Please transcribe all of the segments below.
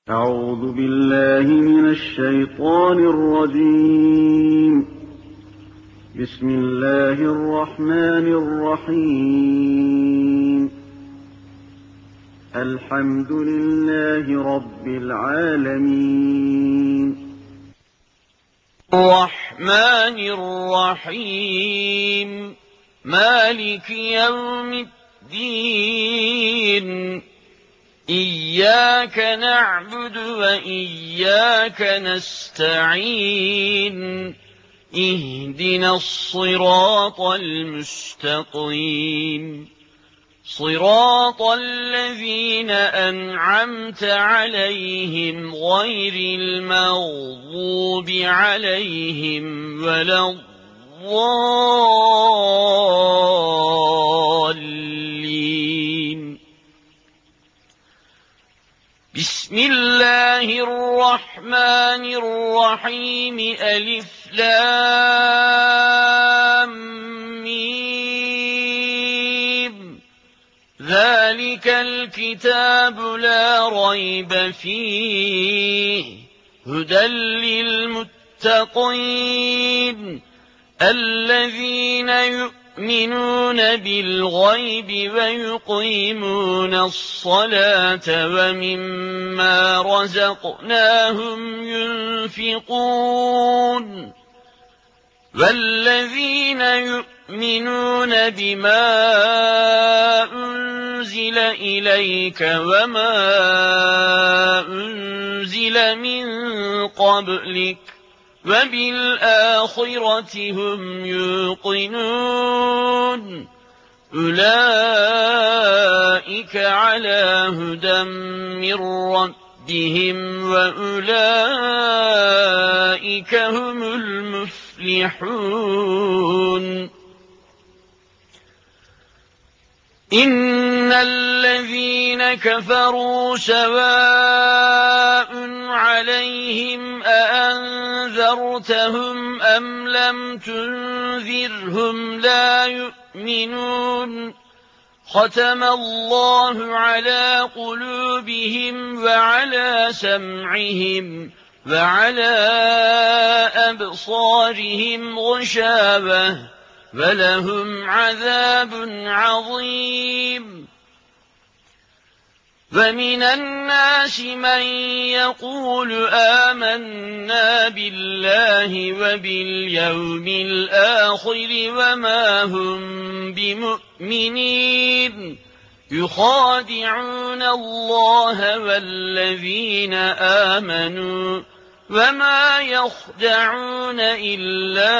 أعوذ بالله من الشيطان الرجيم. بسم الله الرحمن الرحيم. الحمد لله رب العالمين. الرحمن الرحيم مالك يوم الدين إياك نعبد وإياك نستعين اهدنا الصراط المستقيم صراط الذين أنعمت عليهم غير المغضوب عليهم ولا الضالين. بسم الله الرحمن الرحيم ألف لام ميم ذلك الكتاب لا ريب فيه هدى للمتقين الذين يؤمنون بالغيب ويقيمون الصلاة ومما رزقناهم ينفقون والذين يؤمنون بما أنزل إليك وما أنزل من قبلك وبالآخرة هم يوقنون أولئك على هدى من ربهم وأولئك هم المفلحون. إن الذين كفروا سواء عليهم أأنذرتهم أم لم تنذرهم لا يؤمنون ختم الله على قلوبهم وعلى سمعهم وعلى أبصارهم غشاوة ولهم عذاب عظيم. ومن الناس من يقول آمنا بالله وباليوم الآخر وما هم بمؤمنين يخادعون الله والذين آمنوا وما يخدعون إلا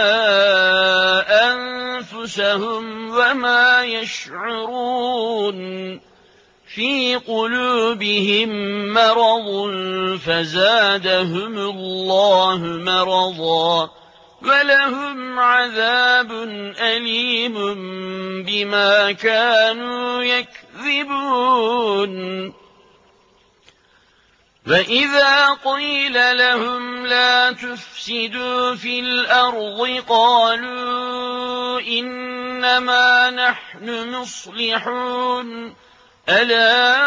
أنفسهم وما يشعرون في قلوبهم مرض فزادهم الله مرضا ولهم عذاب أليم بما كانوا يكذبون. وإذا قيل لهم لا تفسدوا في الأرض قالوا إنما نحن مصلحون ألا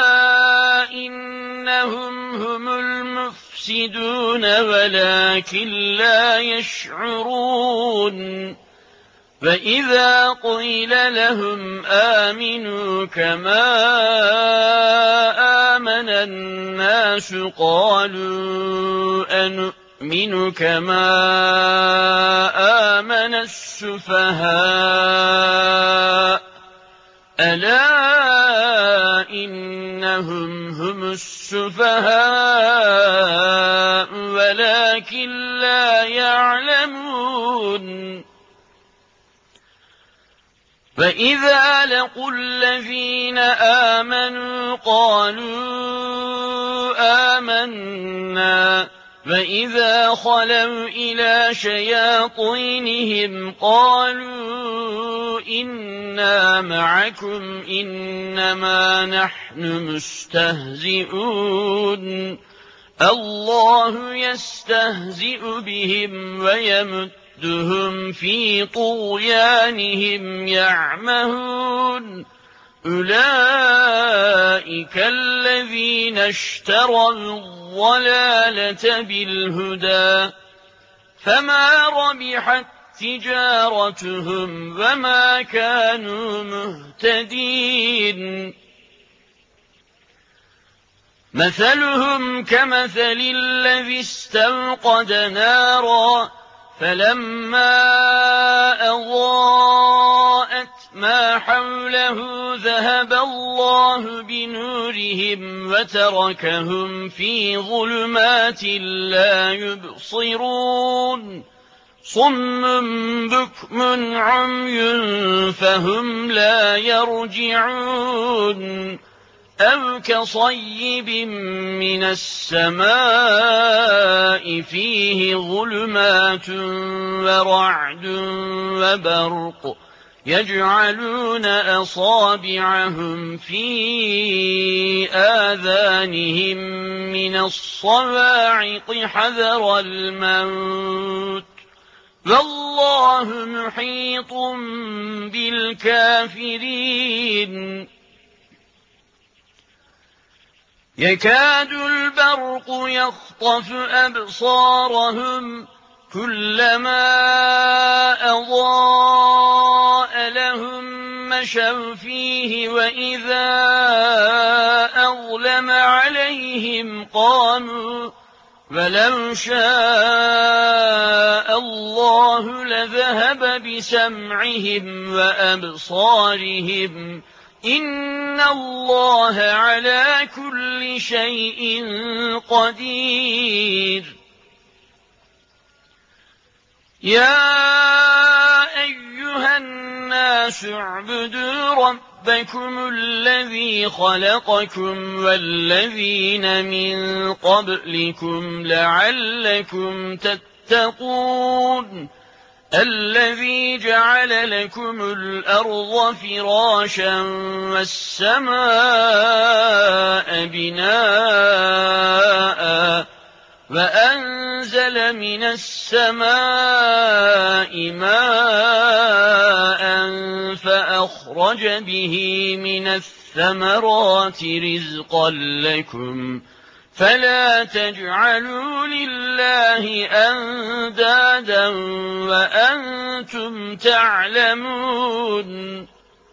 إنهم هم المفسدون ولكن لا يشعرون. وإذا قيل لهم آمنوا كما آمن الناس قالوا أنؤمن كما آمن السفهاء ألا إنهم هم السفهاء ولكن لا يعلمون. وإذا لقوا الذين آمنوا قالوا آمنا وإذا خلوا إلى شياطينهم قالوا إنا معكم إنما نحن مستهزئون الله يستهزئ بهم ويمدهم في طغيانهم يعمهون أولئك الذين اشتروا الضلالة بالهدى فما ربحت تجارتهم وما كانوا مهتدين مثلهم كمثل الذي استوقد نارا فلما أضاءت ما حوله ذهب الله بنورهم وتركهم في ظلمات لا يبصرون صم بكم عمي فهم لا يرجعون أو كصيب من السماء فيه ظلمات ورعد وبرق يجعلون أصابعهم في آذانهم من الصواعق حذر الموت والله محيط بالكافرين يكاد البرق يخطف أبصارهم كلما أضاء لهم مشوا فيه وإذا أظلم عليهم قاموا ولو شاء الله لذهب بسمعهم وأبصارهم إن الله على كل شيء قدير يا أيها الناس اعبدوا ربكم الذي خلقكم والذين من قبلكم لعلكم تتقون الذي جعل لكم الأرض فراشا والسماء بناء وأنزل من السماء ماء فأخرج به من الثمرات رزقا لكم فلا تجعلوا لله أندادا وأنتم تعلمون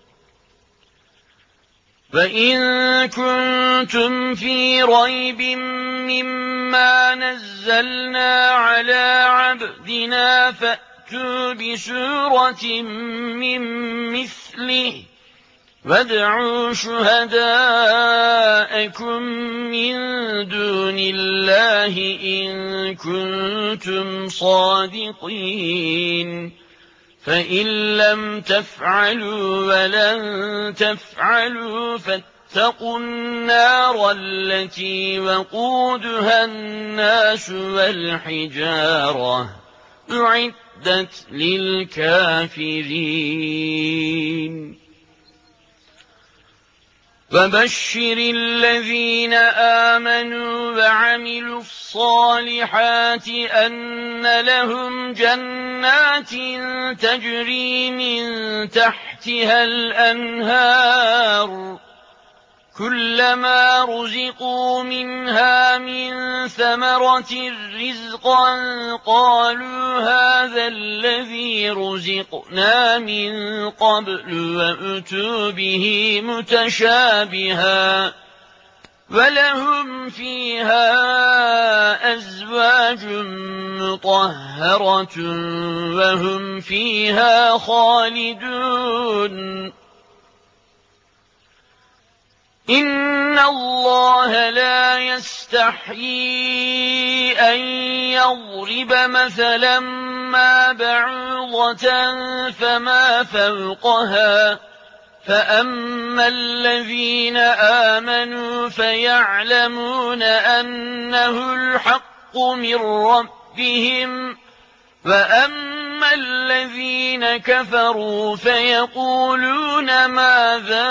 فإن كنتم في ريب مما نزلنا على عبدنا فأتوا بسورة من مثله وادعوا شهداءكم من دون الله إن كنتم صادقين فإن لم تفعلوا ولن تفعلوا فاتقوا النار التي وقودها الناس والحجارة أعدت للكافرين وبشر الذين آمنوا وعملوا الصالحات أن لهم جنات تجري من تحتها الأنهار كلما رزقوا منها من ثمرة رزقا قالوا هذا الذي رزقنا من قبل وأتوا به متشابها ولهم فيها أزواج مطهرة وهم فيها خالدون إن الله لا يستحيي أن يضرب مثلا ما بعوضة فما فوقها فأما الذين آمنوا فيعلمون أنه الحق من ربهم وأما الذين كفروا فيقولون ماذا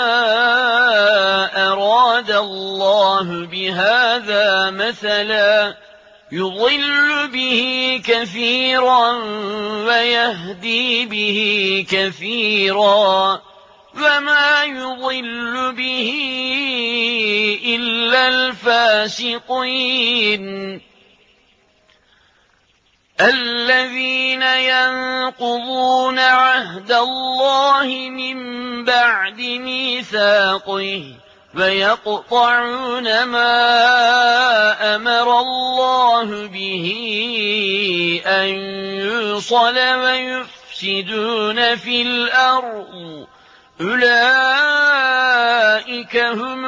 أراد الله بهذا مثلا يضل به كثيرا ويهدي به كثيرا وما يضل به إلا الفاسقين الذين ينقضون عهد الله من بعد ميثاقه ويقطعون ما أمر الله به أن يوصل ويفسدون في الأرض أولئك هم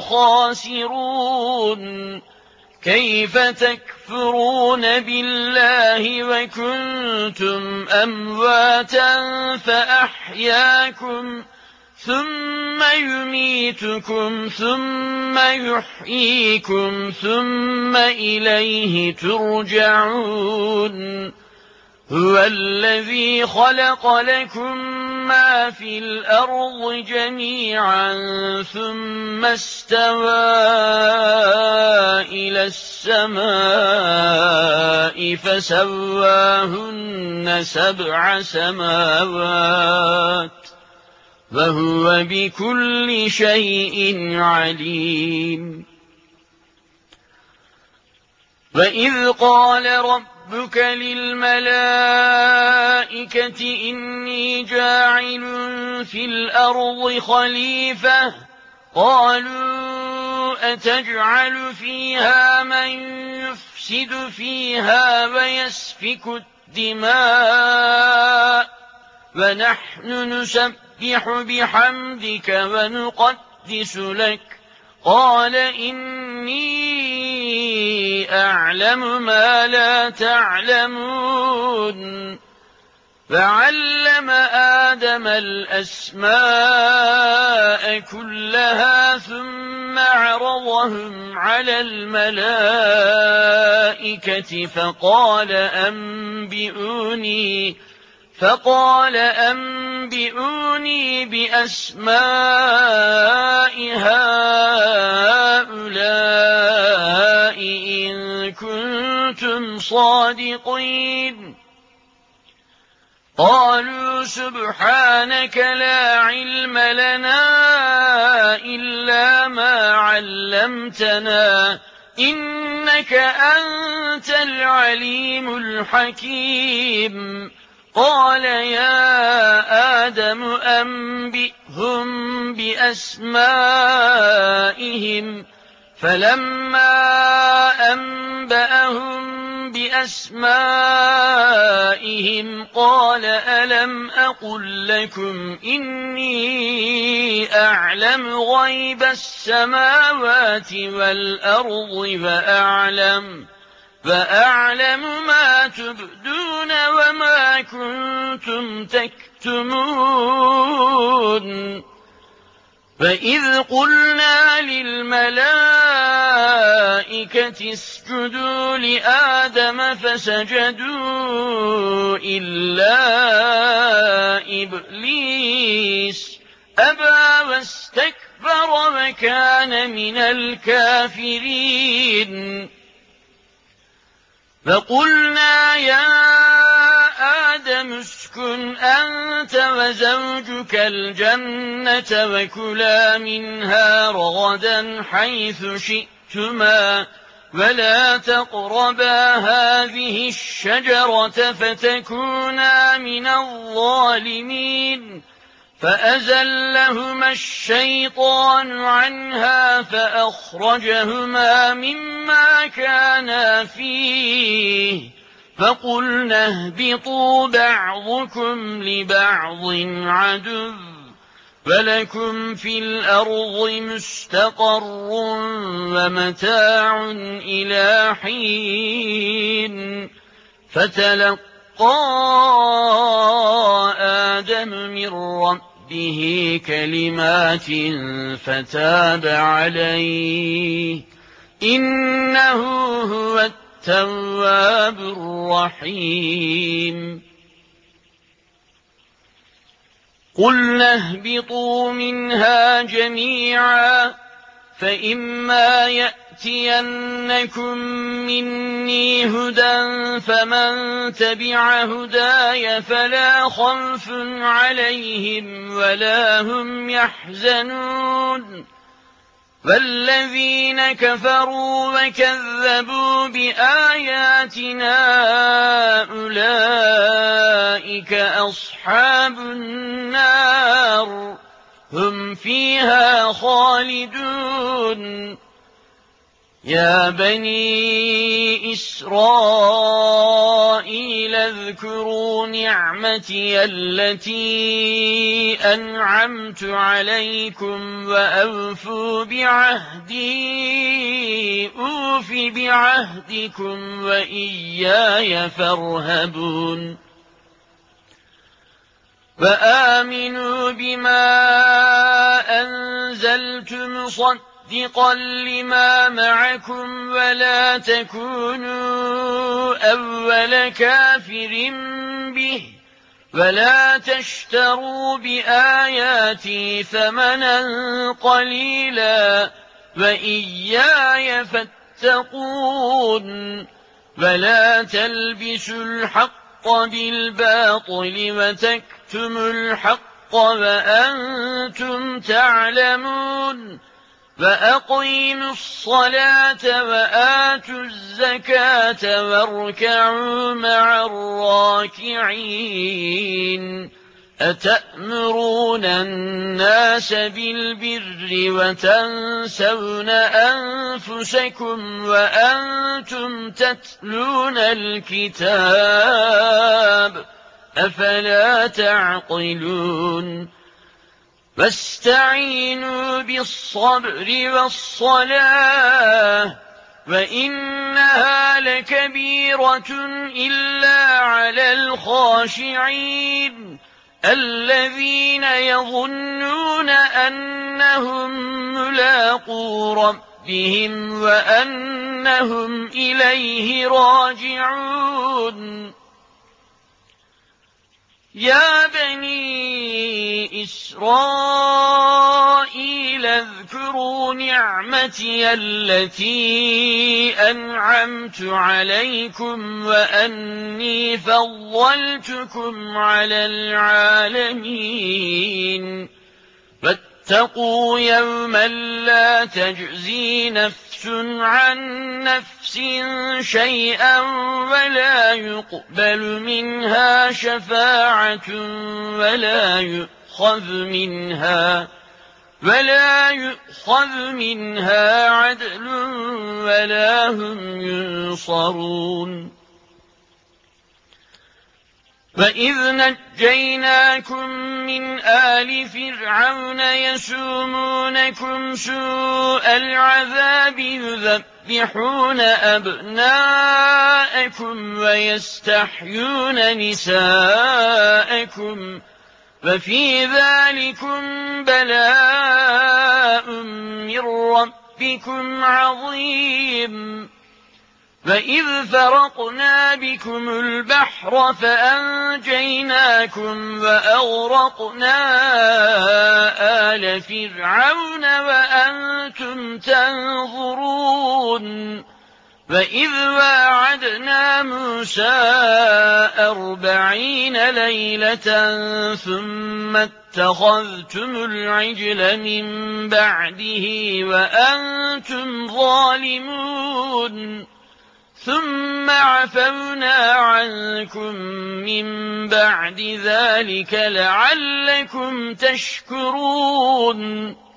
الخاسرون كيف تكفرون بالله وكنتم أمواتا فأحياكم ثم يميتكم ثم يحييكم ثم إليه ترجعون هو الذي خلق لكم ما في الأرض جميعا ثم استوى إلى السماء فسواهن 7 سماوات وهو بكل شيء عليم وإذ قال ربك للملائكة إني جاعل في الأرض خليفة قالوا أتجعل فيها من يفسد فيها ويسفك الدماء ونحن نسبح بحمدك ونقدس لك قال إني أعلم ما لا تعلمون فعلم آدم الأسماء كلها ثم عرضهم على الملائكة فقال أنبئوني بأسماء هؤلاء إن كنتم صادقين قالوا سبحانك لا علم لنا إلا ما علمتنا إنك أنت العليم الحكيم قال يا آدم أنبئهم بأسمائهم فلما أنبأهم بأسمائهم قال ألم أقل لكم إني أعلم غيب السماوات والأرض وأعلم ما تبدون وما كنتم تكتمون فإذ قلنا للملائكة اسجدوا لآدم فسجدوا إلا إبليس أبى واستكبر وكان من الكافرين فقلنا يا آدم اسكن أنت وزوجك الجنة وكلا منها رغدا حيث شئتما ولا تقربا هذه الشجرة فتكونا من الظالمين فأزلهما الشيطان عنها فأخرجهما مما كانا فيه فقلنا اهبطوا بعضكم لبعض عدو ولكم في الأرض مستقر ومتاع إلى حين فتلقى آدم من ربه كلمات فتاب عليه إنه هو التواب الرحيم قلنا اهبطوا منها جميعا فإما يَأْتِيَنَّكُم مِّنِّي هُدًى فَمَن تَبِعَ هُدَايَ فَلَا خَوْفٌ عَلَيْهِمْ وَلَا هُمْ يَحْزَنُونَ وَالَّذِينَ كَفَرُوا وَكَذَّبُوا بِآيَاتِنَا أُولَٰئِكَ أَصْحَابُ النَّارِ هُمْ فِيهَا خَالِدُونَ يَا بَنِي إِسْرَائِيلَ اذْكُرُوا نِعْمَتِيَ الَّتِي أَنْعَمْتُ عَلَيْكُمْ وَأَوْفُوا بِعَهْدِي أُوفِ بِعَهْدِكُمْ وَإِيَّايَ فَارْهَبُونِ وَآمِنُوا بِمَا أَنزَلْتُ مُصَدِّقًا لِمَا مَعَكُمْ وَلَا تَكُونُوا أَوَّلَ كَافِرٍ بِهِ وَلَا تَشْتَرُوا بِآيَاتِي ثَمَنًا قَلِيلًا وَإِيَّايَ فَاتَّقُونِ وَلَا تَلْبِسُوا الْحَقَّ بِالْبَاطِلِ وَتَكْتُمُوا الْحَقَّ وَأَنتُمْ تَعْلَمُونَ وَأَقِيمُوا الصَّلَاةَ وَآتُوا الزَّكَاةَ وَارْكَعُوا مَعَ الرَّاكِعِينَ أَتَأْمُرُونَ النَّاسَ بِالْبِرِّ وَتَنسَوْنَ أَنفُسَكُمْ وَأَنتُمْ تَتْلُونَ الْكِتَابَ أَفَلَا تَعْقِلُونَ وَاسْتَعِينُوا بِالصَّبْرِ وَالصَّلَاةِ وَإِنَّهَا لَكَبِيرَةٌ إِلَّا عَلَى الْخَاشِعِينَ الَّذِينَ يَظُنُّونَ أَنَّهُم مُّلَاقُو رَبِّهِمْ وَأَنَّهُمْ إِلَيْهِ راجعون يَا بَنِي إِسْرَائِيلَ اذْكُرُوا نِعْمَتِيَ الَّتِي أَنْعَمْتُ عَلَيْكُمْ وَأَنِّي فَضَّلْتُكُمْ عَلَى الْعَالَمِينَ وَاتَّقُوا يَوْمًا لَّا تَجْزِي نَفْسٌ عَن نَّفْسٍ شَيْئًا وَلَا يُقْبَلُ مِنْهَا شَفَاعَةٌ وَلَا يُؤْخَذُ مِنْهَا عَدْلٌ وَلَا هُمْ يُنصَرُونَ وَإِذْ نَجَّيْنَاكُم مِّنْ آلِ فِرْعَوْنَ يَسُومُونَكُمْ سُوءَ الْعَذَابِ يُذَبِّحُونَ أَبْنَاءَكُمْ وَيَسْتَحْيُونَ نِسَاءَكُمْ وَفِي ذَلِكُمْ بَلَاءٌ مِّن رَّبِّكُمْ عَظِيمٌ وَإِذْ فَرَقْنَا بِكُمُ الْبَحْرَ فَأَنجَيْنَاكُمْ وَأَغْرَقْنَا آلَ فِرْعَوْنَ وَأَنتُمْ تَنظُرُونَ وَإِذْ وَاعَدْنَا مُوسَىٰ 40 لَيْلَةً ثُمَّ اتَّخَذْتُمُ الْعِجْلَ مِن بَعْدِهِ وَأَنتُمْ ظَالِمُونَ ثُمَّ عَفَوْنَا عَنكُم مِّن بَعْدِ ذَلِكَ لَعَلَّكُمْ تَشْكُرُونَ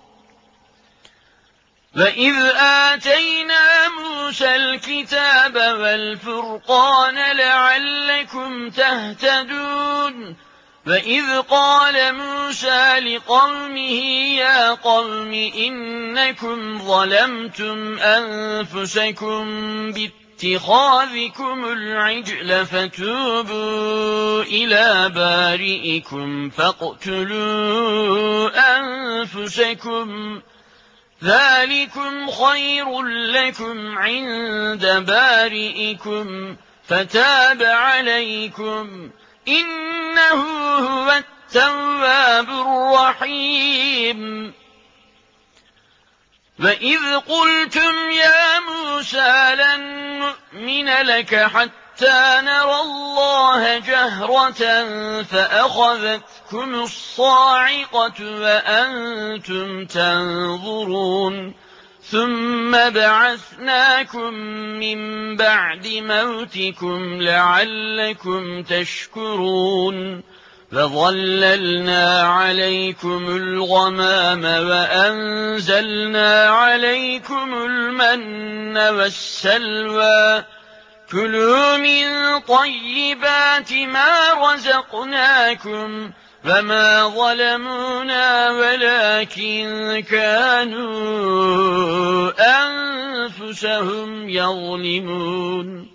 وَإِذْ آتَيْنَا مُوسَى الْكِتَابَ وَالْفُرْقَانَ لَعَلَّكُمْ تَهْتَدُونَ وَإِذْ قَالَ مُوسَى لِقَوْمِهِ يَا قَوْمِ إِنَّكُمْ ظَلَمْتُمْ أَنفُسَكُمْ بِاتِّخَاذِكُمُ الْعِجْلَ فَتُوبُوا إِلَىٰ بَارِئِكُمْ فَاقْتُلُوا أَنفُسَكُمْ ذَٰلِكُمْ خَيْرٌ لَّكُمْ عِندَ بَارِئِكُمْ فَتَابَ عَلَيْكُمْ إِنَّهُ هُوَ التَّوَّابُ الرَّحِيمُ وَإِذْ قُلْتُمْ يَا مُوسَىٰ لَن نُّؤْمِنَ لَكَ حَتَّىٰ نَرَى اللَّهَ جَهْرَةً فَأَخَذَتْكُمُ الصَّاعِقَةُ وَأَنتُمْ تَنظُرُونَ ثُمَّ بَعَثْنَاكُم مِّن بَعْدِ مَوْتِكُمْ لَعَلَّكُمْ تَشْكُرُونَ وَظَلَّلْنَا عَلَيْكُمُ الْغَمَامَ وَأَنزَلْنَا عَلَيْكُمُ الْمَنَّ وَالسَّلْوَىٰ كُلُوا مِن طَيِّبَاتِ مَا رَزَقْنَاكُمْ وَمَا ظَلَمُونَا وَلَٰكِن كَانُوا أَنفُسَهُمْ يَظْلِمُونَ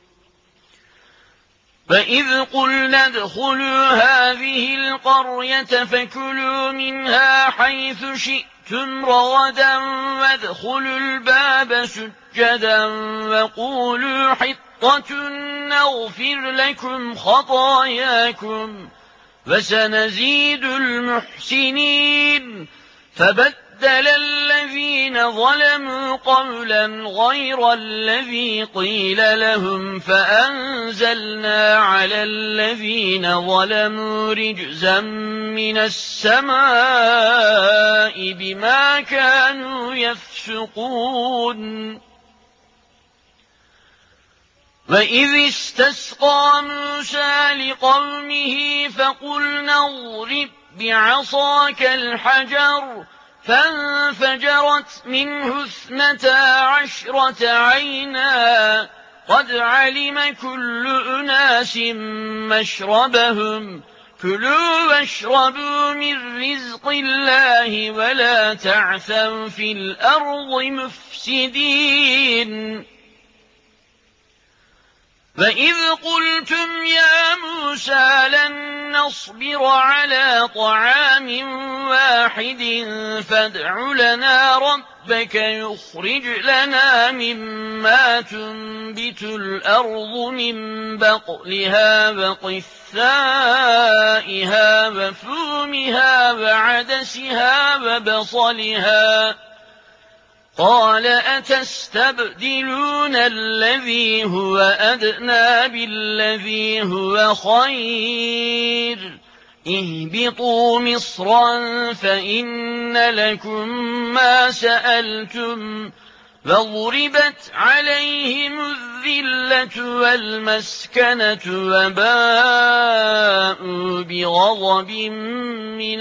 وَإِذْ قُلْنَا ادْخُلُوا هَٰذِهِ الْقَرْيَةَ فَكُلُوا مِنْهَا حَيْثُ شِئْتُمْ رَغَدًا وَادْخُلُوا الْبَابَ سُجَّدًا وَقُولُوا حِطَّةٌ نَّغْفِرْ لَكُمْ خَطَايَاكُمْ وَسَنَزِيدُ الْمُحْسِنِينَ فَبَدَّلَ الَّذِينَ ظَلَمُوا قَوْلًا غَيْرَ الَّذِي قِيلَ لَهُمْ فَأَنزَلْنَا عَلَى الَّذِينَ ظَلَمُوا رِجْزًا مِّنَ السَّمَاءِ بِمَا كَانُوا يَفْسُقُونَ وَإِذِ اسْتَسْقَىٰ مُوسَىٰ لِقَوْمِهِ فَقُلْنَا اضْرِب بِّعَصَاكَ الْحَجَرَ فَانفَجَرَتْ مِنْهُ 12 عَيْنًا قَدْ عَلِمَ كُلُّ أُنَاسٍ مَّشْرَبَهُمْ كُلُوا وَاشْرَبُوا مِن رِّزْقِ اللَّهِ وَلَا تَعْثَوْا فِي الْأَرْضِ مُفْسِدِينَ وَإِذْ قُلْتُمْ يَا مُوسَىٰ لَن نَّصْبِرَ عَلَىٰ طَعَامٍ وَاحِدٍ فَادْعُ لَنَا رَبَّكَ يُخْرِجْ لَنَا مِمَّا تُنبِتُ الْأَرْضُ مِن بَقْلِهَا وَقِثَّائِهَا وَفُومِهَا وَعَدَسِهَا وَبَصَلِهَا قَالَ أَتَسْتَبْدِلُونَ الَّذِي هُوَ أَدْنَىٰ بِالَّذِي هُوَ خَيْرٌ اهْبِطُوا مِصْرًا فَإِنَّ لَكُم مَّا سَأَلْتُمْ وَضُرِبَتْ عَلَيْهِمُ الذِّلَّةُ وَالْمَسْكَنَةُ وَبَاءُوا بِغَضَبٍ مِّنَ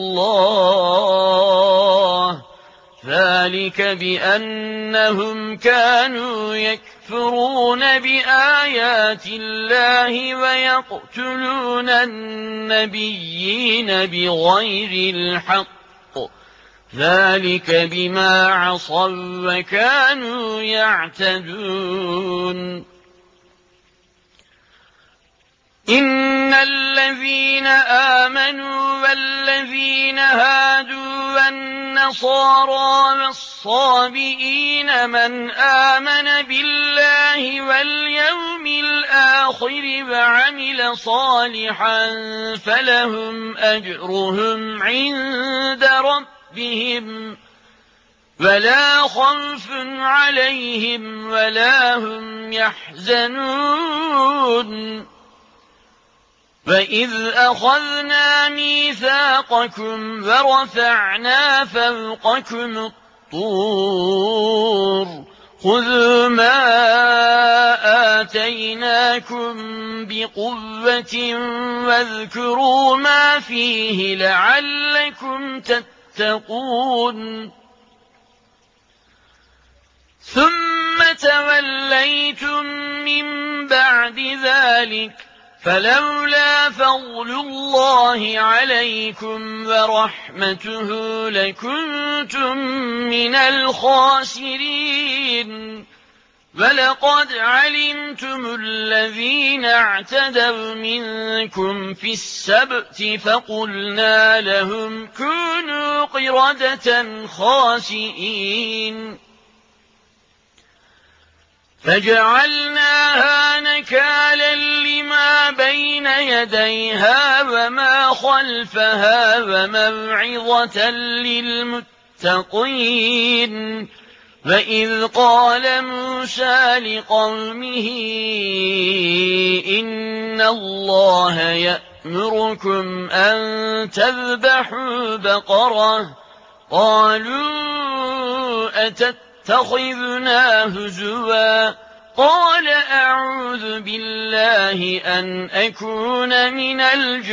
اللَّهِ ذَلِكَ بِأَنَّهُمْ كَانُوا يَكْفُرُونَ بِآيَاتِ اللَّهِ وَيَقْتُلُونَ النَّبِيِّينَ بِغَيْرِ الْحَقِّ ذَلِكَ بِمَا عَصَوا وَكَانُوا يَعْتَدُونَ إِنَّ الَّذِينَ آمَنُوا وَالَّذِينَ هَادُوا وَالنَّصَارَىٰ وَالصَّابِئِينَ مَنْ آمَنَ بِاللَّهِ وَالْيَوْمِ الْآخِرِ وَعَمِلَ صَالِحًا فَلَهُمْ أَجْرُهُمْ عِندَ رَبِّهِمْ وَلَا خَوْفٌ عَلَيْهِمْ وَلَا هُمْ يَحْزَنُونَ وَإِذْ أَخَذْنَا مِيثَاقَكُمْ وَرَفَعْنَا فَوْقَكُمُ الطُّورَ خُذُوا مَا آتَيْنَاكُمْ بِقُوَّةٍ وَاذْكُرُوا مَا فِيهِ لَعَلَّكُمْ تَتَّقُونَ ثُمَّ تَوَلَّيْتُم مِّن بَعْدِ ذَلِكَ فَلَوْلَا فَضْلُ اللَّهِ عَلَيْكُمْ وَرَحْمَتُهُ لَكُنتُم مِّنَ الْخَاسِرِينَ وَلَقَدْ عَلِمْتُمُ الَّذِينَ اعْتَدَوْا مِنكُمْ فِي السَّبْتِ فَقُلْنَا لَهُمْ كُونُوا قِرَدَةً خَاسِئِينَ فَجَعَلْنَاهَا نَكَالًا لِّمَا بَيْنَ يَدَيْهَا وَمَا خَلْفَهَا وَمَوْعِظَةً المتقين فإذ قال موسى لقومه إن الله يأمركم أن تذبحوا بقرة قالوا أتتخذنا هزوا قال أعوذ بالله أن أكون من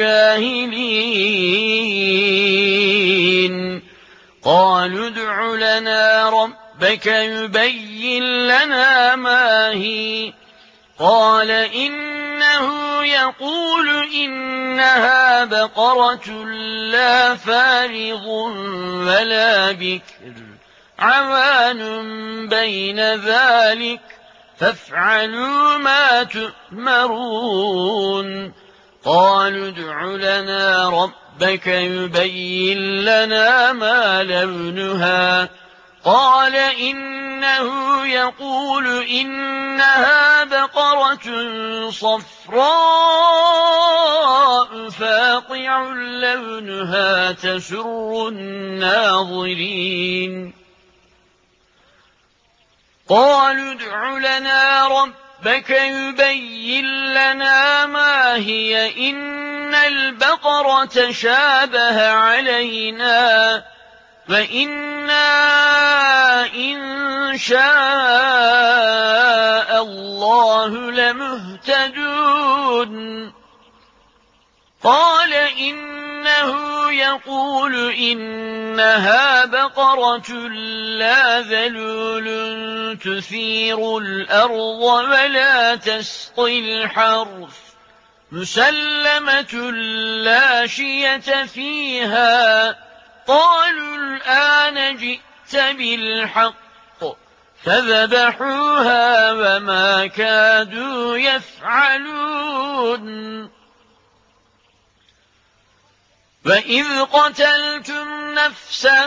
الجاهلين قالوا ادع لنا ربك يبين لنا ما هي قال إنه يقول إنها بقرة لا فارض ولا بكر عوان بين ذلك فافعلوا ما تؤمرون قالوا ادع لنا ربك يبين لنا ما لونها قال إنه يقول إنها بقرة صفراء فاقع لونها تسر الناظرين قالوا ادع لنا ربك يبين لنا ما هي إن البقرة شابه علينا فإنا إن شاء الله لمهتدون قال إنه يقول إنها بقرة لا ذلول تثير الأرض ولا تسقي الحرث مسلمة لا شية فيها قالوا الآن جئت بالحق فذبحوها وما كادوا يفعلون وإذ قتلتم نفسا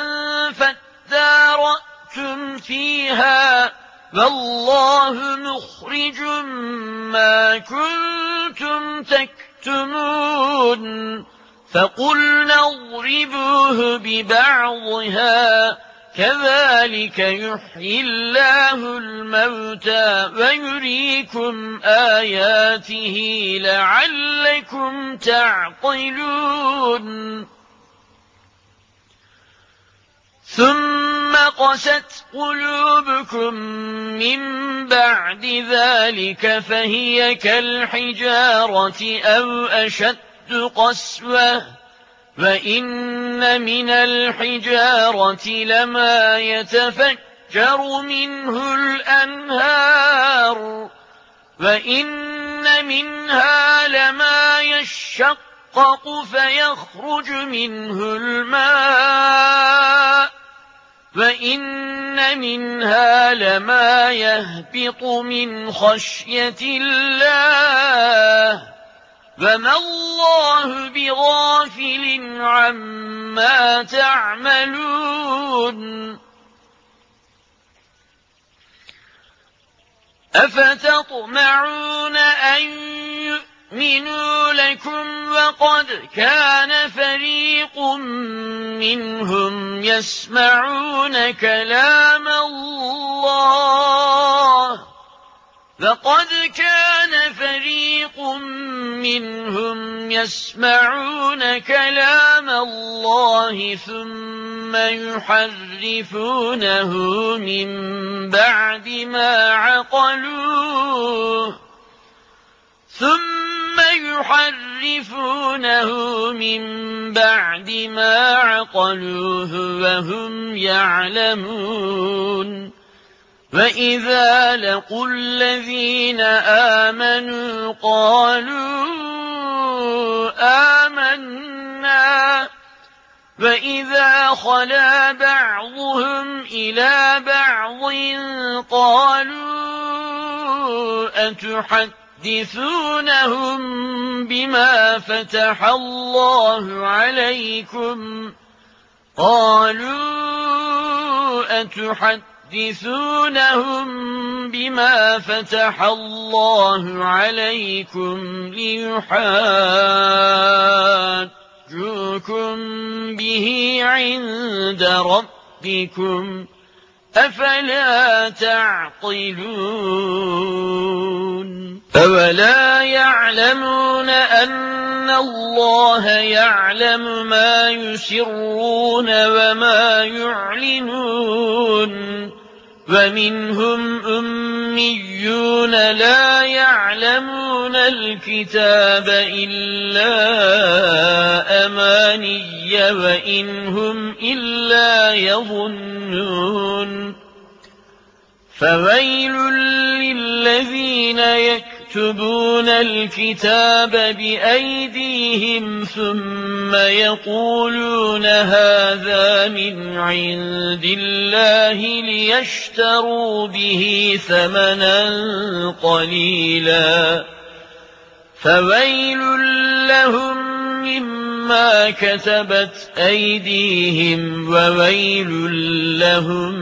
فادارأتم فيها والله مخرج ما كنتم تكتمون فقلنا اضربوه ببعضها كذلك يحيي الله الموتى ويريكم آياته لعلكم تعقلون ثم قست قلوبكم من بعد ذلك فهي كالحجارة أو أشد قسوة وإن من الحجارة لما يتفجر منه الأنهار وإن منها لما يشقق فيخرج منه الماء وإن منها لما يهبط من خشية الله وما الله بغافل عما تعملون أفتطمعون أن يؤمنوا لكم وقد كان فريق منهم يسمعون كلام الله فقد كان فريق منهم يسمعون كلام الله ثم يحرفونه من بعد ما عقلوه وهم يعلمون وإذا لقوا الذين آمنوا قالوا آمنا وإذا خلا بعضهم إلى بعض قالوا أتحدثونهم بما فتح الله عليكم بما فتح الله عليكم ليحاجوكم به عند رَبِّكُمْ أَفَلَا تَعْقِلُونَ أَوَلَا يَعْلَمُونَ أَنَّ اللَّهَ يَعْلَمُ مَا يُسِرُّونَ وَمَا يُعْلِنُونَ وَمِنْهُمْ أُمِّيُّونَ لَا يَعْلَمُونَ الْكِتَابَ إِلَّا أَمَانِيَّ وَإِنْ هُمْ إِلَّا يَظُنُّونَ فَوَيْلٌ لِّلَّذِينَ يَكْتُبُونَ الْكِتَابَ بِأَيْدِيهِمْ ثُمَّ يَقُولُونَ هَٰذَا مِنْ عِندِ اللَّهِ لِيَشْتَرُوا بِهِ ثَمَنًا قَلِيلًا فَوَيْلٌ لَّهُم مِّمَّا كَتَبَتْ أَيْدِيهِمْ وَوَيْلٌ لَّهُم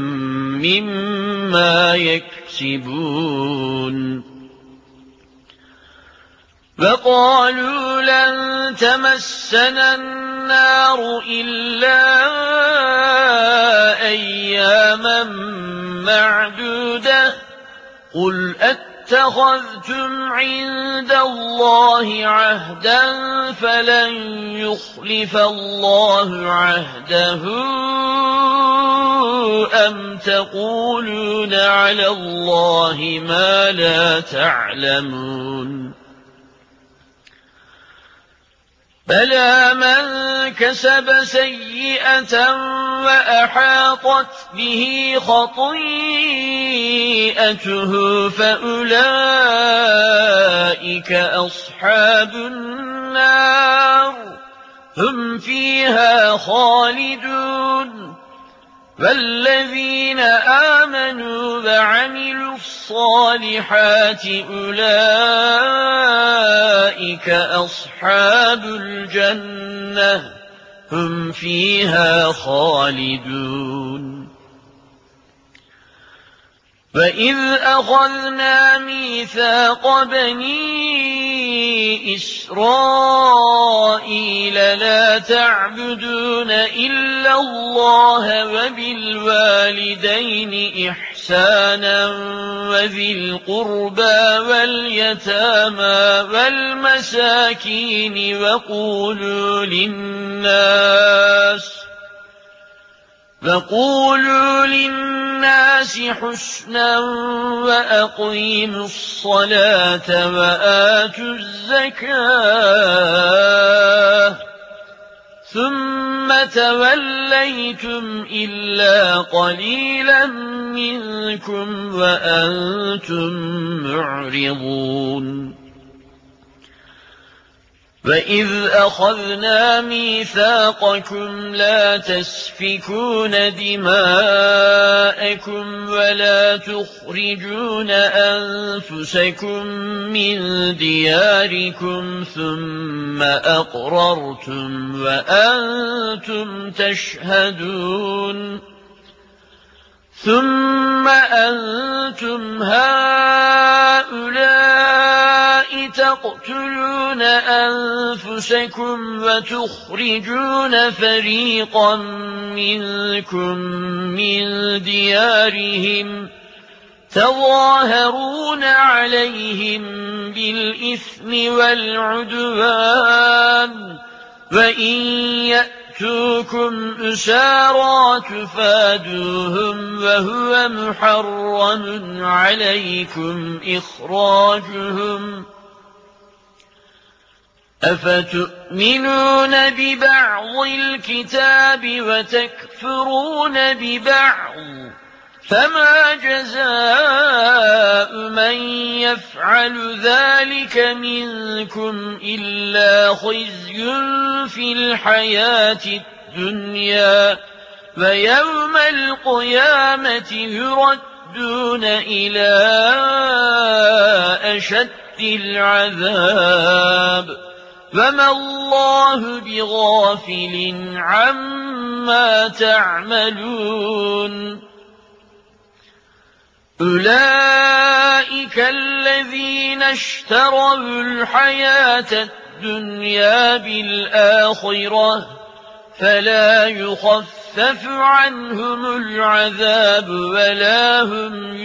مِّمَّا يَكْسِبُونَ وَقَالُوا لَن تَمَسَّنَا النَّارُ إِلَّا أَيَّامًا مَّعْدُودَةً قُلْ أَتَّخَذْتُمْ عِندَ اللَّهِ عَهْدًا فَلَن يُخْلِفَ اللَّهُ عَهْدَهُ أَمْ تَقُولُونَ عَلَى اللَّهِ مَا لَا تَعْلَمُونَ بَلَىٰ مَن كَسَبَ سَيِّئَةً وَأَحَاطَتْ بِهِ خَطِيئَتُهُ فَأُولَٰئِكَ أَصْحَابُ النَّارِ هُمْ فِيهَا خَالِدُونَ وَالَّذِينَ آمَنُوا وَعَمِلُوا الصَّالِحَاتِ أُولَٰئِكَ أَصْحَابُ الْجَنَّةِ هُمْ فِيهَا خَالِدُونَ وَإِذْ أَخَذْنَا مِيثَاقَ بَنِي إِسْرَائِيلَ لَا تَعْبُدُونَ إِلَّا اللَّهَ وَبِالْوَالِدَيْنِ إِحْسَانًا وَذِي الْقُرْبَىٰ وَالْيَتَامَىٰ وَالْمَسَاكِينِ وَقُولُوا لِلنَّاسِ حُسْنًا وَأَقِيمُوا الصَّلَاةَ وَآتُوا الزَّكَاةَ ثُمَّ تَوَلَّيْتُمْ إِلَّا قَلِيلًا مِّنكُمْ وَأَنتُم مُّعْرِضُونَ وَإِذْ أَخَذْنَا مِيثَاقَكُمْ لَا تَسْفِكُونَ دِمَاءَكُمْ وَلَا تُخْرِجُونَ أَنفُسَكُم مِّن دِيَارِكُمْ ثُمَّ أَقْرَرْتُمْ وَأَنتُمْ تَشْهَدُونَ ثُمَّ أَنتُمْ هَٰؤُلَاءِ تَقْتُلُونَ أَنفُسَكُمْ وَتُخْرِجُونَ فَرِيقًا مِّنكُم مِّن دِيَارِهِمْ تَظَاهَرُونَ عَلَيْهِم بِالْإِثْمِ وَالْعُدْوَانِ وَإِن يَأْتُوكُمْ أُسَارَىٰ تُفَادُوهُمْ وَهُوَ مُحَرَّمٌ عَلَيْكُمْ إِخْرَاجُهُمْ أَفَتُؤْمِنُونَ بِبَعْضِ الْكِتَابِ وَتَكْفُرُونَ بِبَعْضٍ فَمَا جَزَاءُ مَن يَفْعَلُ ذَٰلِكَ مِنكُمْ إِلَّا خِزْيٌ فِي الْحَيَاةِ الدُّنْيَا وَيَوْمَ الْقِيَامَةِ يُرَدُّونَ إِلَىٰ أَشَدِّ الْعَذَابِ وَمَا اللَّهُ بِغَافِلٍ عَمَّا تَعْمَلُونَ أُولَٰئِكَ الَّذِينَ اشْتَرَوُا الْحَيَاةَ الدُّنْيَا بِالْآخِرَةِ فَلَا يُخَفَّفُ يخفف عنهم العذاب ولا هم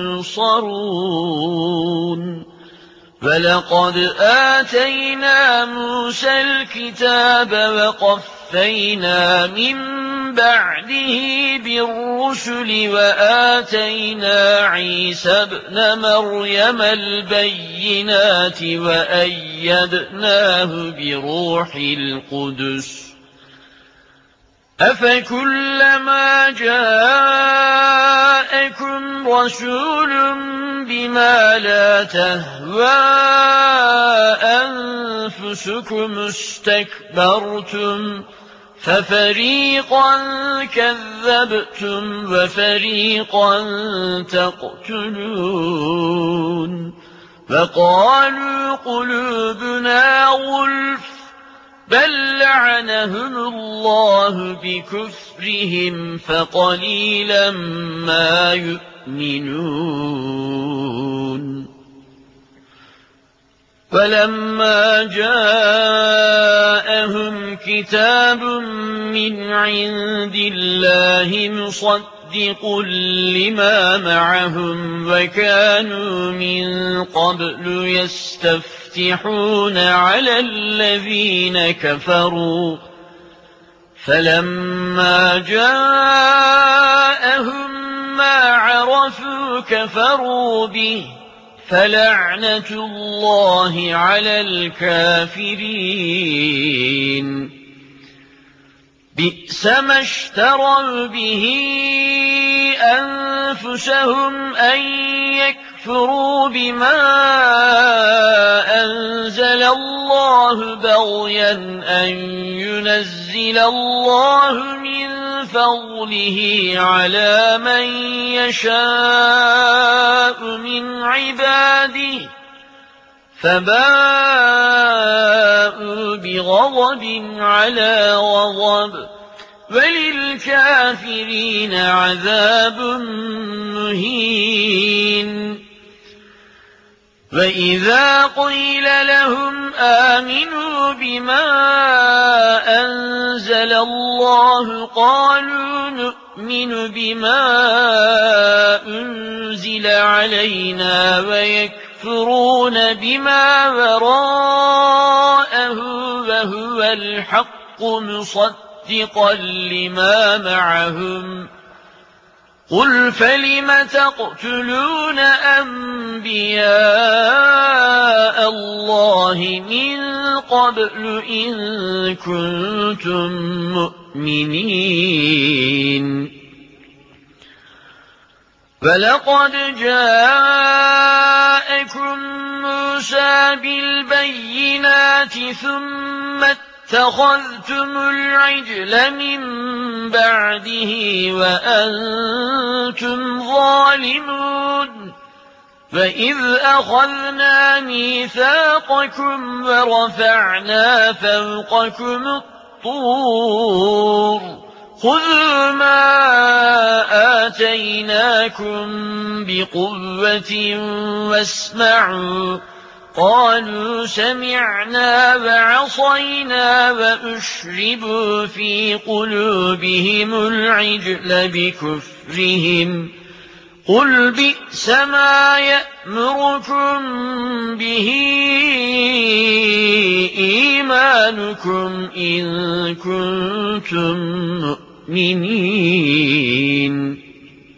ينصرون فلقد آتينا موسى الكتاب وقفينا من بعده بالرسل وآتينا عيسى ابن مريم البينات وأيدناه بروح القدس أفكلما جاءكم رسول بما لا تهوى أنفسكم استكبرتم ففريقا كذبتم وفريقا تقتلون فقالوا قلوبنا غلف بل لعنهم الله بكفرهم فقليلا ما يؤمنون فلما جاءهم كتاب من عند الله مصدق لما معهم وكانوا من قبل يستفتحون على الذين كفروا فلما جاءهم ما عرفوا كفروا به فلعنة الله على الكافرين بئس ما اشتروا به أنفسهم أن يكفروا بما أنزل الله بغيا أن ينزل الله من فضله على من يشاء من عباده فباءوا بغضب على غضب وللكافرين عذاب مهين وإذا قيل لهم آمنوا بما أنزل الله قالوا نؤمن بما أنزل علينا ويكفرون بما وراءه وهو الحق مصدقا لما معهم قل فلم تقتلون أنبياء الله من قبل إن كنتم مؤمنين فلقد جاءكم موسى بالبينات ثم اتخذتم العجل من بعده وأنتم ظالمون فإذ أخذنا ميثاقكم ورفعنا فوقكم الطور خذوا ما آتيناكم بقوة واسمعوا قالوا سمعنا وعصينا وأشربوا في قلوبهم العجل بكفرهم قل بئس ما يأمركم به إيمانكم إن كنتم مؤمنين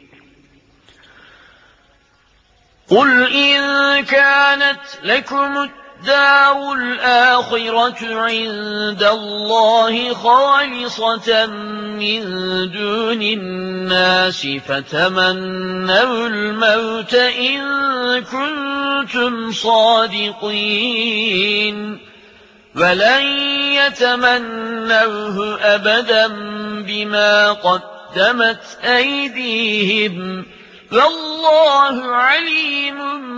قل إن كانت لكم الدار الآخرة عند الله خالصة من دون الناس فتمنوا الموت إن كنتم صادقين ولن يتمنوه أبدا بما قدمت أيديهم والله عليم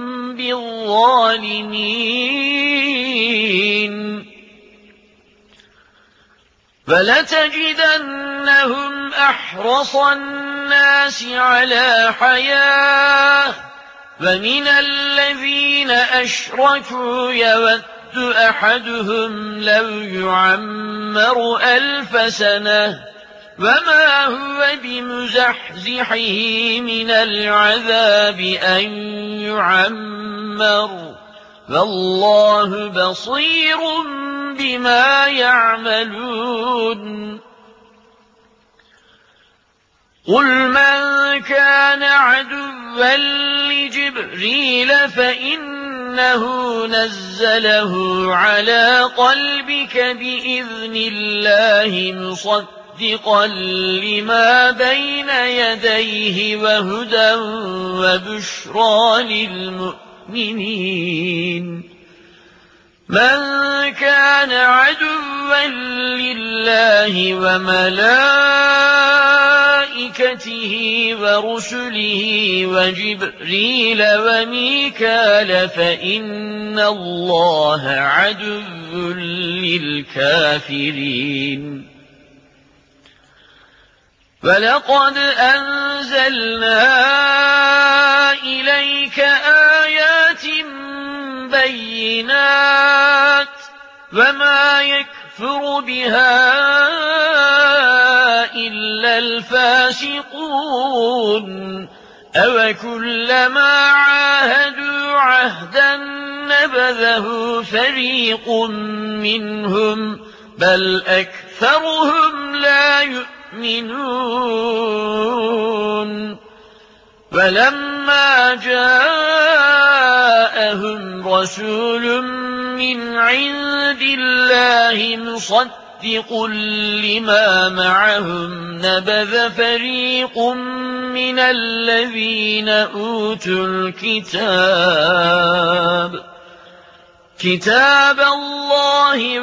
بالظالمين فلتجدنهم أحرص الناس على حياة ومن الذين أشركوا يود أحدهم لو يعمر 1000 سنة وما هو بمزحزحه من العذاب أن يعمر والله بصير بما يعملون قل من كان عدوا لجبريل فإنه نزله على قلبك بإذن الله مصدقا لما بين يديه وهدى وبشرى للمؤمنين من كان عدوا لله وملائكته ورسله وجبريل وميكال فإن الله عدو للكافرين ولقد أنزلنا إليك آيات بينات وما يكفر بها إلا الفاسقون أوكلما عاهدوا عهدا نبذه فريق منهم بل أكثرهم لا يؤمنون ولما جاءهم رسول من عند الله مصدق لما معهم نبذ فريق من الذين أوتوا كتاب الله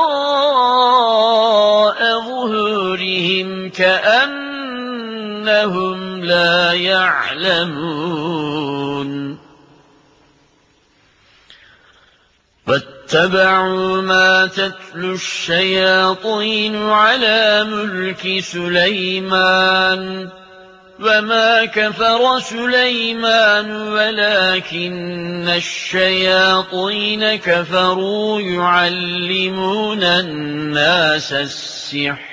وراء ظهورهم كأنهم لا يعلمون واتبعوا ما تتلو الشياطين على ملك سليمان وما كفر سليمان ولكن الشياطين كفروا يعلمون الناس السحر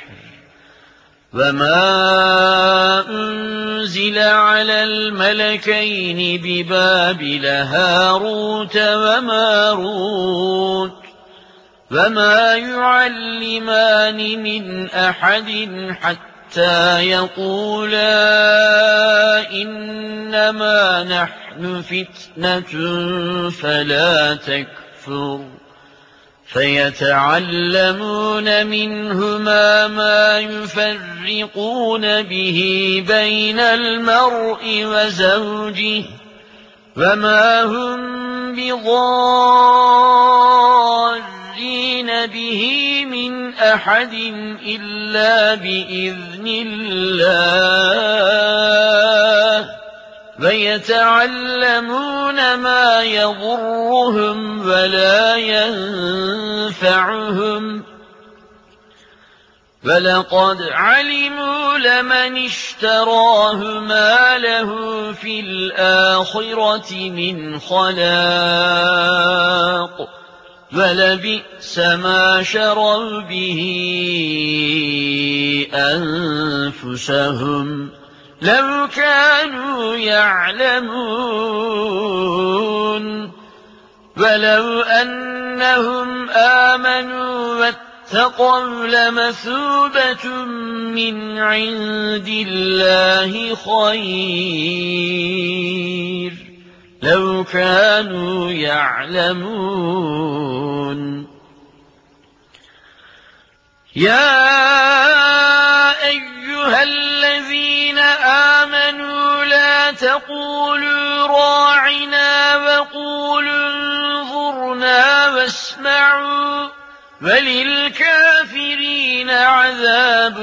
وما أنزل على الملكين ببابل هاروت وماروت وما يعلمان من أحد حتى يقولا إنما نحن فتنة فلا تكفر فيتعلمون منهما ما يفرقون به بين المرء وزوجه وما هم بضارين به من أحد إلا بإذن الله ويتعلمون ما يضرهم ولا ينفعهم ولقد علموا لمن اشتراه ما له في الآخرة من خلاق ولبئس ما شروا به أنفسهم لو كانوا يعلمون ولو أنهم آمنوا واتقوا لمثوبة من عند الله خير لو كانوا يعلمون يا أيها الذين آمنوا لا تقولوا راعنا وقولوا انظرنا واسمعوا وللكافرين عذاب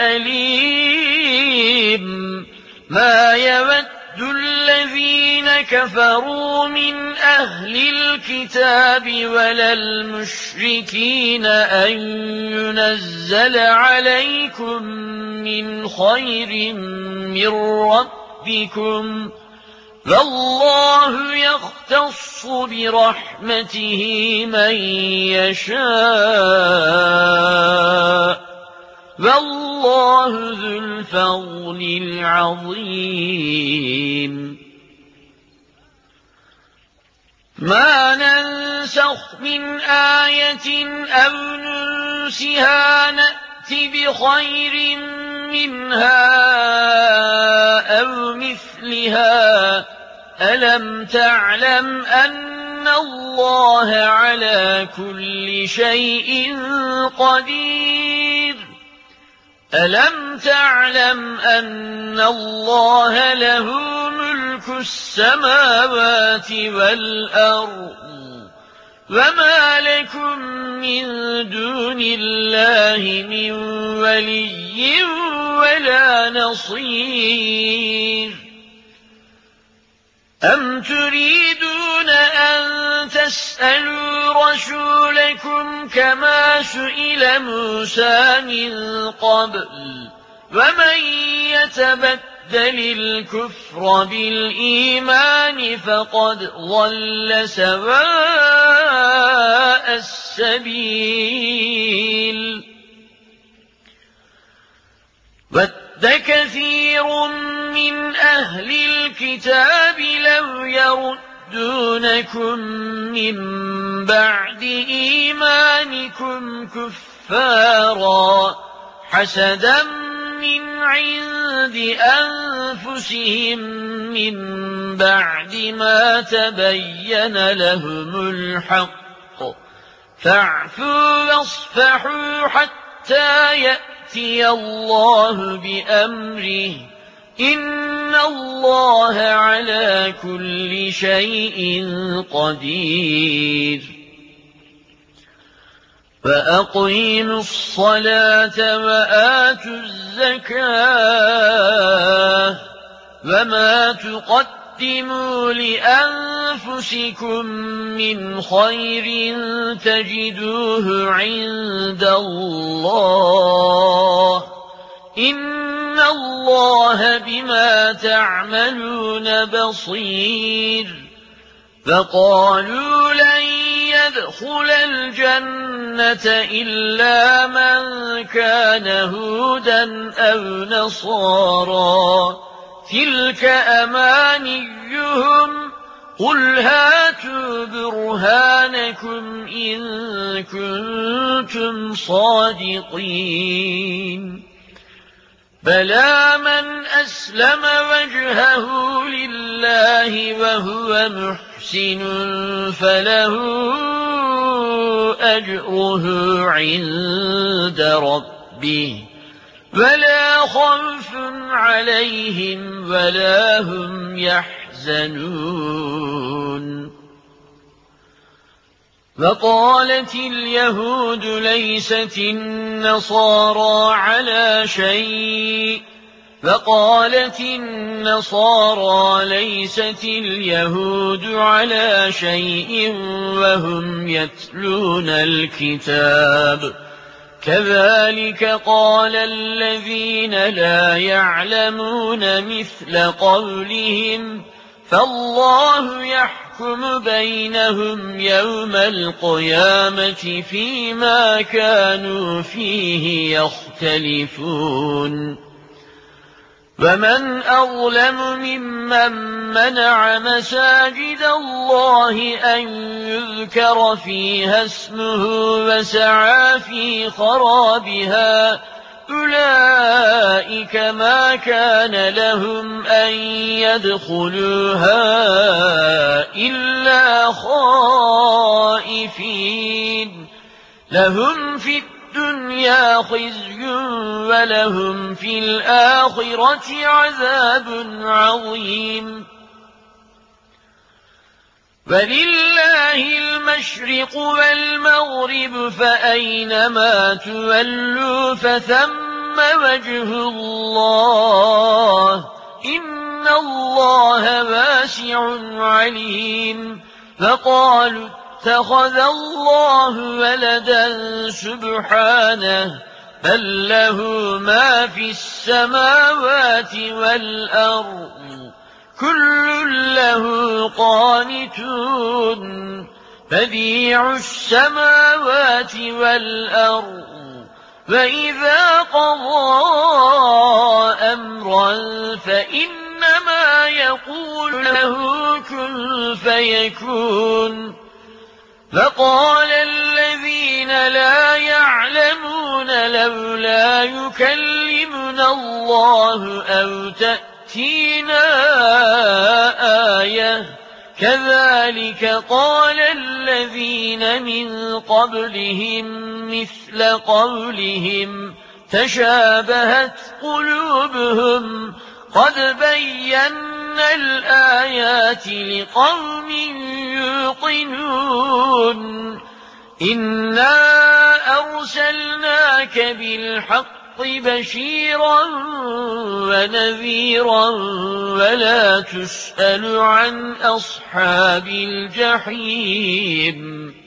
أليم ما يود الذين كفروا من أهل الكتاب ولا المشركين أن ينزل عليكم من خير من ربكم والله يختص برحمته من يشاء والله ذو الفضل العظيم. ما ننسخ من آية أو ننسها نأت بخير منها أو مثلها. ألم تعلم أن الله على كل شيء قدير؟ ألم تعلم أن الله له ملك السماوات والأرض وما لكم من دون الله من ولي ولا نصير. أم تريدون أن تسألوا رسولكم كما سئل موسى من قبل ومن يتبدل الكفر بالإيمان فقد ضل سواء السبيل. ود كثير من أهل الكتاب لو يردونكم من بعد إيمانكم كفارا حسدا من عند أنفسهم من بعد ما تبين لهم الحق فاعفوا واصفحوا حتى يأتي الله بأمره إن الله على كل شيء قدير. فأقيموا الصلاة وآتوا الزكاة وما تقدموا لأنفسكم من خير تجدوه عند الله إن الله بما تعملون بصير. فقالوا لن يدخل الجنة إلا من كان هودا أو نصارا تلك أمانيهم قل هاتوا برهانكم إن كنتم صادقين. بلى من أسلم وجهه لله وهو محسن فله أجره عند ربه ولا خوف عليهم ولا هم يحزنون. وقالت اليهود ليست النصارى على شيء وقالت النصارى ليست اليهود على شيء وهم يتلون الكتاب كذلك قال الذين لا يعلمون مثل قولهم فالله يحكم بينهم يوم القيامة فيما كانوا فيه يختلفون. ومن أظلم ممن منع مساجد الله أن يذكر فيها اسمه وسعى في خرابها أولئك ما كان لهم أن يدخلوها إلا خائفين لهم في الدنيا خزي ولهم في الآخرة عذاب عظيم. ولله المشرق والمغرب فأينما تولوا فثم وجه الله إن الله واسع عليم. فقالوا اتخذ الله ولدا سبحانه بل له ما في السماوات والأرض كل له قانتون بديع السماوات والأرض فإذا قضى أمرا فإنما يقول له كن فيكون. فقال الذين لا يعلمون لولا يكلمنا الله أو تأتينا آية كذلك قال الذين من قبلهم مثل قولهم تشابهت قلوبهم قد بينا الآيات لقوم يوقنون. إنا أرسلناك بالحق بشيرا ونذيرا ولا تسأل عن أصحاب الجحيم.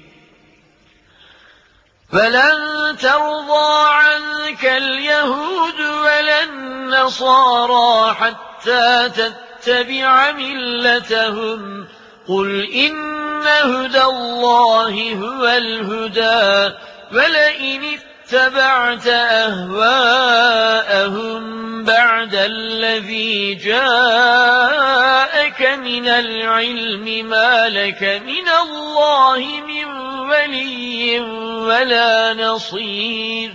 فلن ترضى عنك اليهود ولا النصارى حتى تتبع ملتهم قل إن هدى الله هو الهدى ولئن اتبعت أهواءهم بعد الذي جاءك من العلم ما لك من الله من ولي ولا نصير.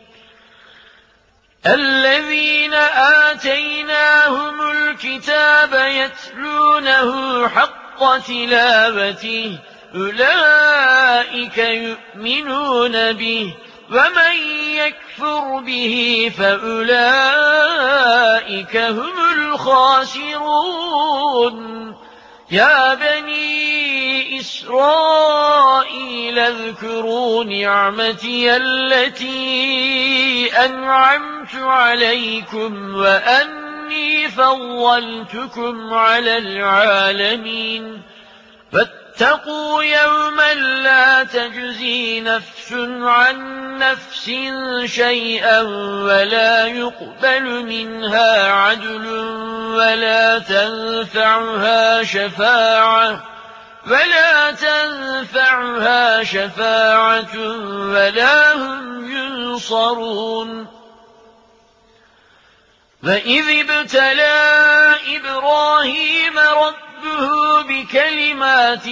الذين آتيناهم الكتاب يتلونه حق تلاوته أولئك يؤمنون به ومن يكفر به فأولئك هم الخاسرون. يا بني إسرائيل اذكروا نعمتي التي أنعمت عليكم وأني فضلتكم على العالمين. فاتقوا يوما لا تجزي نفس عن نفس شيئا ولا يقبل منها عدل ولا تنفعها شفاعة ولا هم ينصرون. فإذ ابتلى إبراهيم ربه بكلمات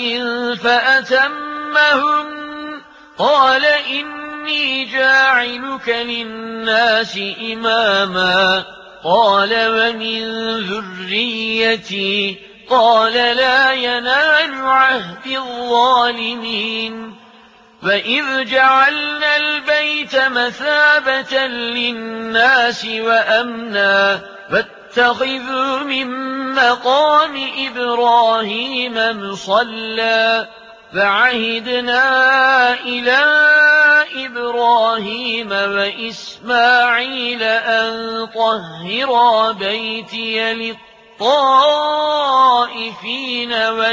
فأتمهن قال إني جاعلك للناس إماما قال ومن ذريتي قال لا ينال عهد الظالمين. وإذ جعلنا البيت مثابة للناس وأمنا فاتخذوا من مقام إبراهيم مصلى فعهدنا إلى إبراهيم وإسماعيل أن طهرا بيتي للطائفين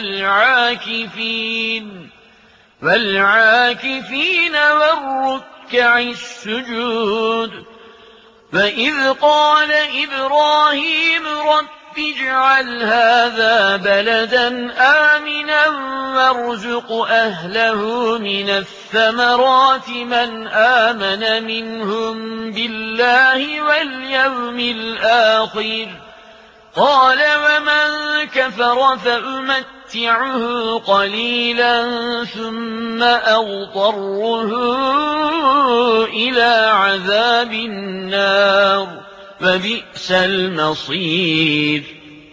والعاكفين والركع السجود. فإذ قال إبراهيم رب اجعل هذا بلدا آمنا وارزق أهله من الثمرات من آمن منهم بالله واليوم الآخر قال ومن كفر فأمتعه قليلا ثم أضطره إلى عذاب النار وبئس المصير.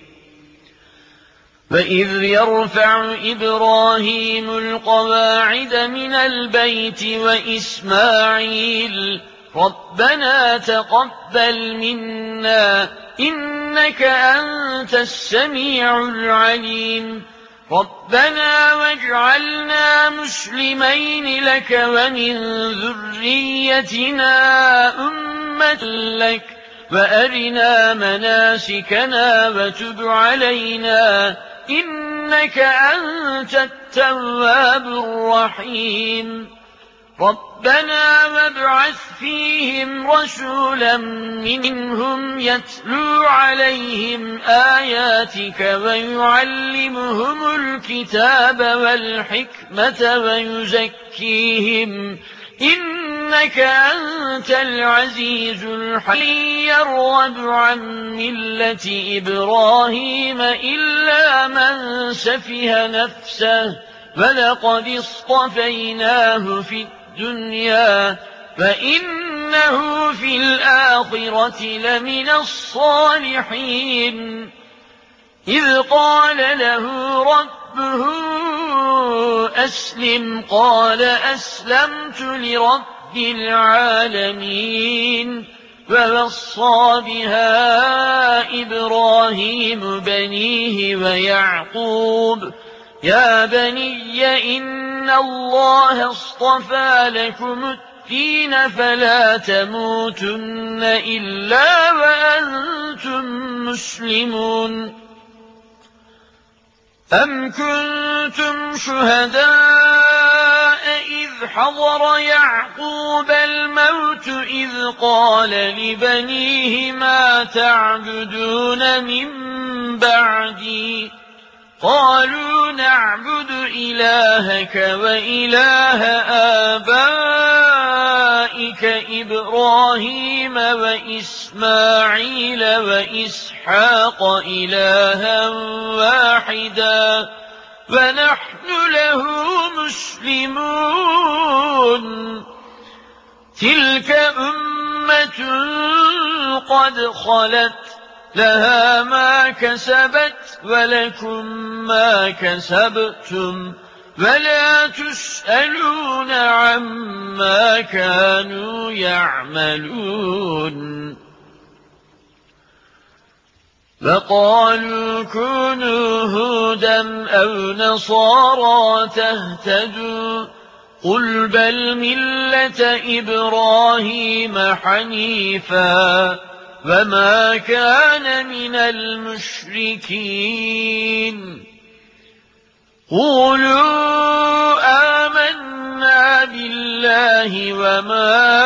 فإذ يرفع إبراهيم القواعد من البيت وإسماعيل ربنا تقبل منا إنك أنت السميع العليم ربنا واجعلنا مسلمين لك ومن ذريتنا أمة لك وأرنا مناسكنا وتب علينا إنك أنت التواب الرحيم. ربنا وابعث فيهم رسولا منهم يتلو عليهم آياتك ويعلمهم الكتاب والحكمة ويزكيهم إنك أنت العزيز الحكيم يرغب عن ملة إبراهيم إلا من سفه نفسه ولقد اصطفيناه في الدنيا فإنه في الآخرة لمن الصالحين إذ قال له ربه أسلم قال أسلمت لرب العالمين ووصى بها إبراهيم بنيه ويعقوب يا بني إن الله اصطفى لكم الدين فلا تموتن إلا وأنتم مسلمون أم كنتم شهداء إذ حضر يعقوب الموت إذ قال لبنيه ما تعبدون من بعدي قالوا نعبد إلهك وإله آبائك إبراهيم وإسماعيل وإسحاق إلها واحدا ونحن له مسلمون تلك أمة قد خلت لها ما كسبت ولكم ما كسبتم ولا تسألون عما كانوا يعملون فقالوا كونوا هودا أو نصارى تهتدوا قل بل ملة إبراهيم حنيفا وما كان من المشركين قولوا آمنا بالله وما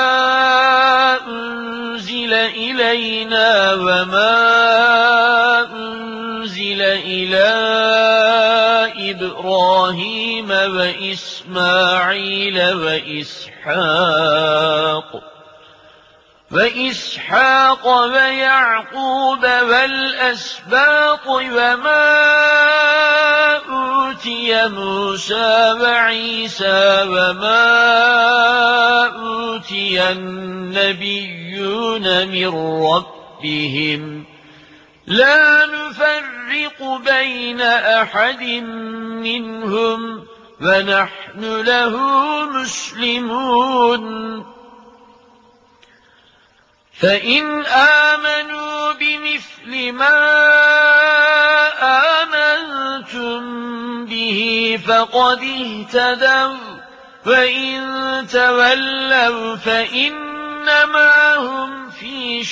أنزل إلينا وما أنزل إلى إبراهيم وإسماعيل وإسحاق ويعقوب والأسباط وما أوتي موسى وعيسى وما أوتي النبيون من ربهم لا نفرق بين أحد منهم ونحن له مسلمون فإن آمنوا بمثل ما آمنتم به فقد اهتدوا وإن تولوا فإنما هم في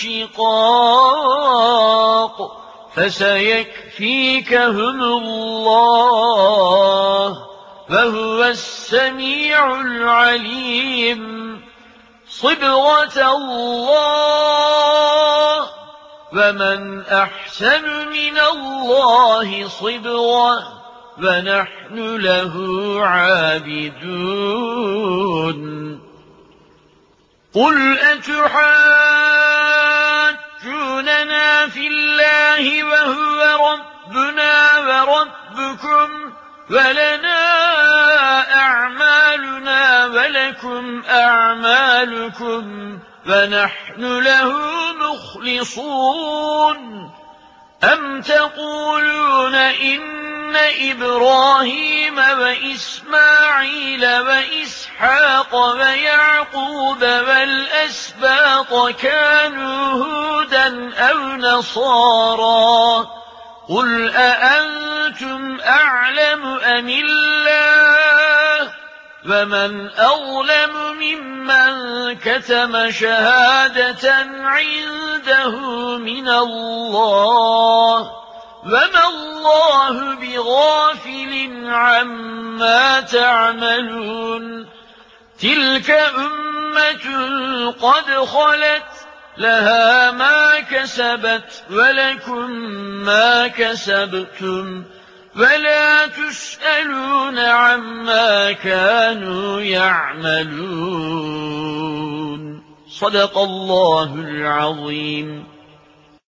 شقاق فسيكفيكهم الله وهو السميع العليم صبغة الله ومن أحسن من الله صبغة ونحن له عابدون قل أتحاجوننا في الله وهو ربنا وربكم ولنا أعمالنا ولكم أعمالكم ونحن له مخلصون أم تقولون إن إبراهيم وإسماعيل وإسحاق ويعقوب والأسباط كانوا هودا أو نصارى قل أأنتم أعلم أم الله ومن أظلم ممن كتم شهادة عنده من الله وما الله بغافل عما تعملون تلك أمة قد خلت لها ما كسبت ولكم ما كسبتم ولا تسألون غافلون عما كانوا يعملون. صدق الله العظيم.